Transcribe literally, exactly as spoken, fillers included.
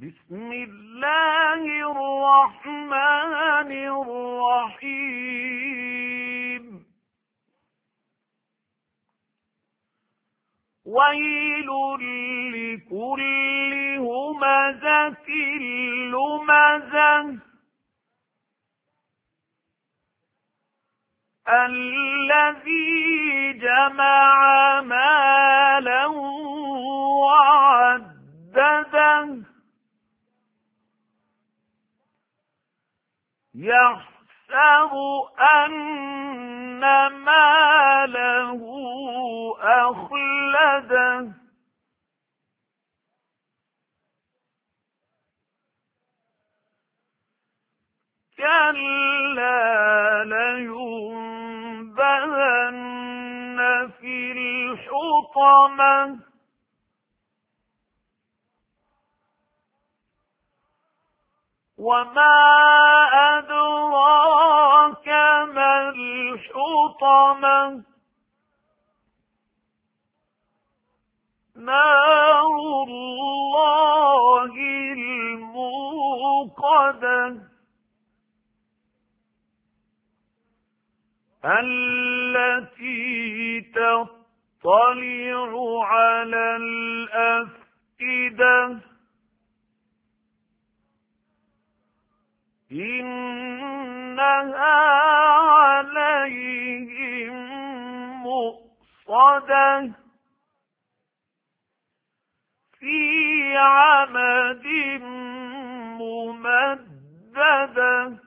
بسم الله الرحمن الرحيم ويل لكل همزة لمزة الذي جمع مالا وعدده يحسب أن ماله أخلده كلا لينبذن في الحطمة وما أدراك ما الحطمة نار الله الموقدة التي تطلع على الأفئدة إنها عليهم مؤصدة في عمد ممددة